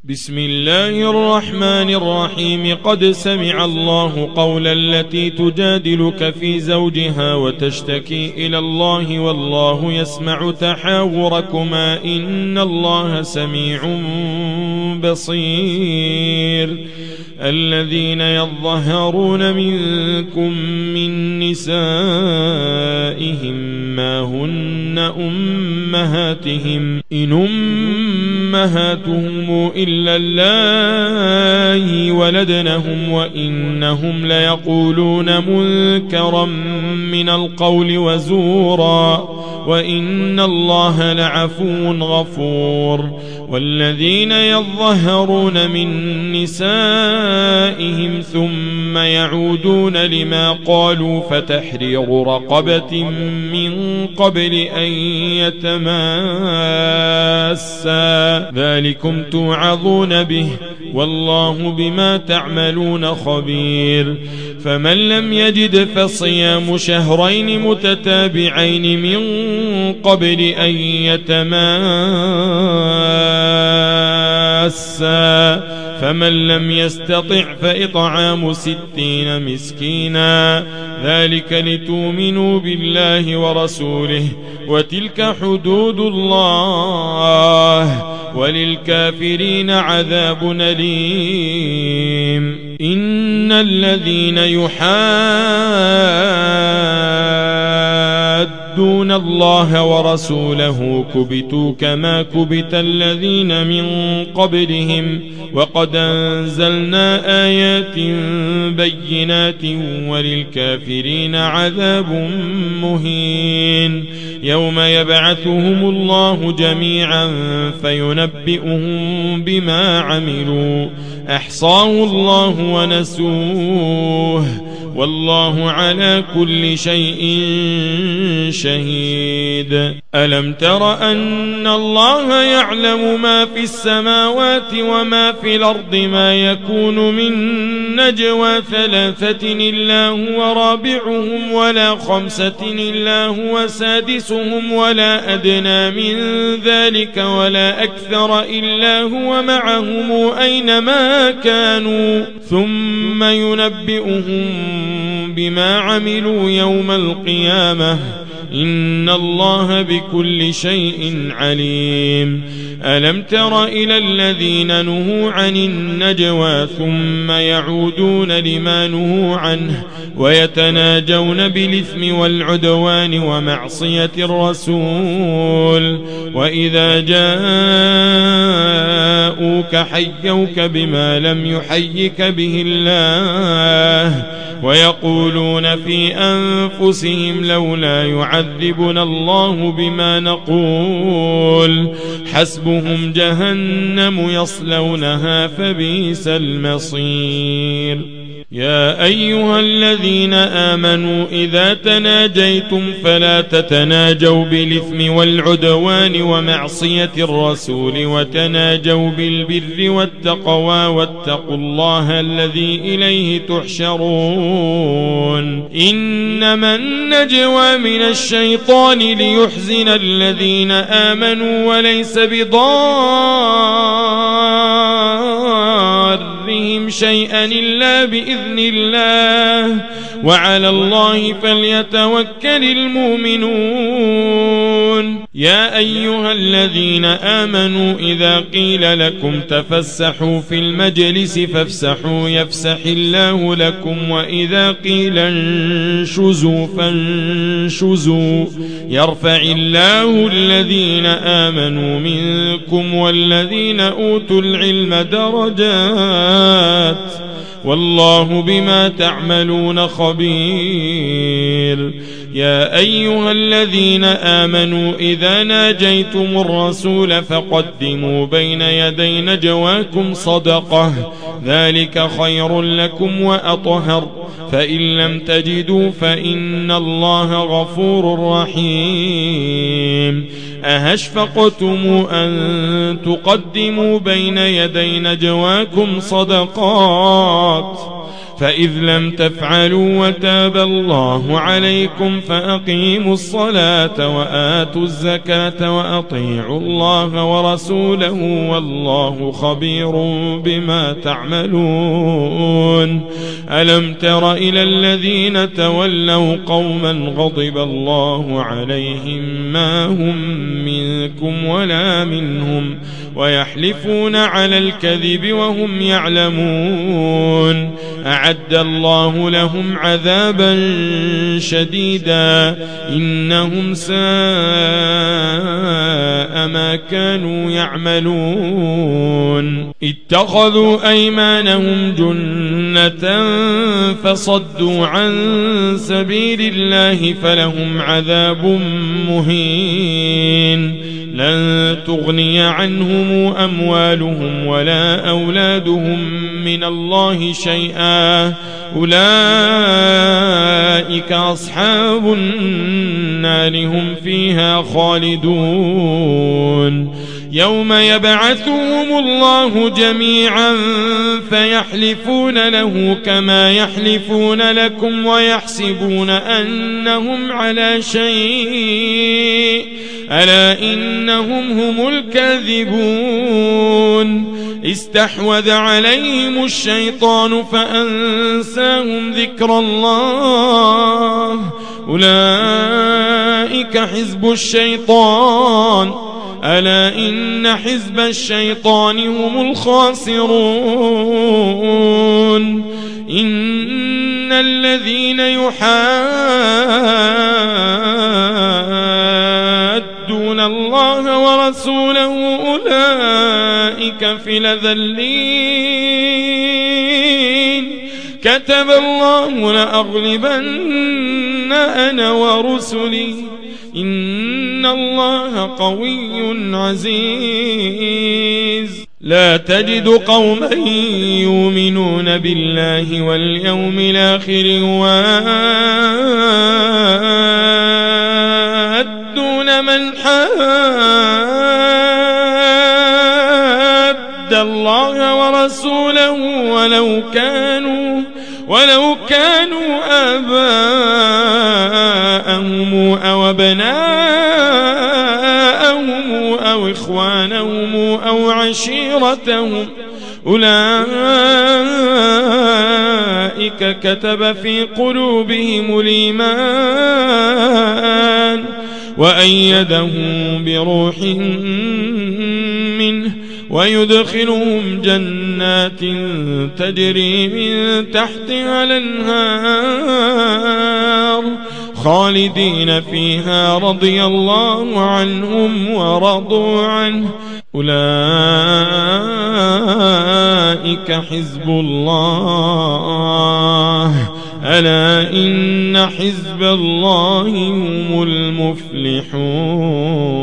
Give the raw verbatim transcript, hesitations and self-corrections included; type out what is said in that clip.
بسم الله الرحمن الرحيم. قد سمع الله قول التي تجادلك في زوجها وتشتكي إلى الله والله يسمع تحاوركما إن الله سميع بصير. الذين يظهرون منكم من نسائهم ما هن أمهاتهم إن أمهاتهم إلا اللائي ولدنهم وإنهم ليقولون منكرا من القول وزورا وإن الله لعفو غفور. والذين يظهرون من نسائهم ثم يعودون لما قالوا فتحرير رقبة من قبل أن يتماسا ذلكم توعظون به والله بما تعملون خبير. فمن لم يجد فصيام شهرين متتابعين من قبل أن يتماسا فمن لم يستطع فإطعام ستين مسكينا ذلك لتؤمنوا بالله ورسوله وتلك حدود الله وللكافرين عذاب أليم. إن الذين يحادون الله ورسوله كبتوا كما كبت الذين من قبلهم وقد أنزلنا آيات بينات وللكافرين عذاب مهين. يوم يبعثهم الله جميعا فينبئهم بما عملوا أحصاه الله ونسوه والله على كل شيء شهيد. ألم تر أن الله يعلم ما في السماوات وما في الأرض ما يكون من نجوى ثلاثة إلا هو رابعهم ولا خمسة إلا هو سادسهم ولا أدنى من ذلك ولا أكثر إلا هو معهم أينما كانوا ثم ينبئهم بما عملوا يوم القيامة إن الله بكل شيء عليم. ألم تر إلى الذين نهوا عن النجوى ثم يعودون لما نهوا عنه ويتناجون بالإثم والعدوان ومعصية الرسول وإذا جاءوك حيوك بما لم يحيك به الله ويقولون في أنفسهم لولا يعذبنا الله بما نقول حسبهم جهنم يصلونها فبئس المصير. يا أيها الذين آمنوا إذا تناجيتم فلا تتناجوا بالإثم والعدوان ومعصية الرسول وتناجوا بالبر والتقوى واتقوا الله الذي إليه تحشرون. إنما النجوى من الشيطان ليحزن الذين آمنوا وليس بضارهم شيئا إلا بإذن الله وعلى الله فليتوكل المؤمنون. يا أيها الذين آمنوا إذا قيل لكم تفسحوا في المجلس فافسحوا يفسح الله لكم وإذا قيل انشزوا فانشزوا يرفع الله الذين آمنوا منكم والذين أوتوا العلم درجات والله بما تعملون خبير. يا أيها الذين آمنوا إذا ناجيتم الرسول فقدموا بين يدي نجواكم صدقة ذلك خير لكم وأطهر فإن لم تجدوا فإن الله غفور رحيم. أهشفقتم أن تقدموا بين يدي نجواكم صدقات فإذ لم تفعلوا وتاب الله عليكم فأقيموا الصلاة وآتوا الزكاة وأطيعوا الله ورسوله والله خبير بما تعملون. ألم تر إلى الذين تولوا قوما غضب الله عليهم ما هم منكم ولا منهم ويحلفون على الكذب وهم يعلمون. أعد الله لهم عذابا شديدا إنهم ساء ما كانوا يعملون. اتخذوا أيمانهم جنة فصدوا عن سبيل الله فلهم عذاب مهين. لن تغني عنهم أموالهم ولا أولادهم من الله شيئا أولئك أصحاب النار هم فيها خالدون. يوم يبعثهم الله جميعا فيحلفون له كما يحلفون لكم ويحسبون أنهم على شيء ألا إنهم هم الكاذبون. استحوذ عليهم الشيطان فأنساهم ذكر الله أولئك حزب الشيطان ألا إن حزب الشيطان هم الخاسرون. إن الذين يحادون الله ورسوله أولئك في الأذلين. كتب الله لأغلبن أنا ورسلي إن الله قوي عزيز. لا تجد قوما يؤمنون بالله واليوم الآخر يوادون من حاد الله ورسوله ولو كانوا ولو كانوا آباءهم أو أبناءهم أو إخوانهم أو عشيرتهم أولئك كتب في قلوبهم الإيمان وأيدهم بروح منه ويدخلهم جنات تجري من تحتها الأنهار خالدين فيها رضي الله عنهم ورضوا عنه أولئك حزب الله ألا إن حزب الله هم المفلحون.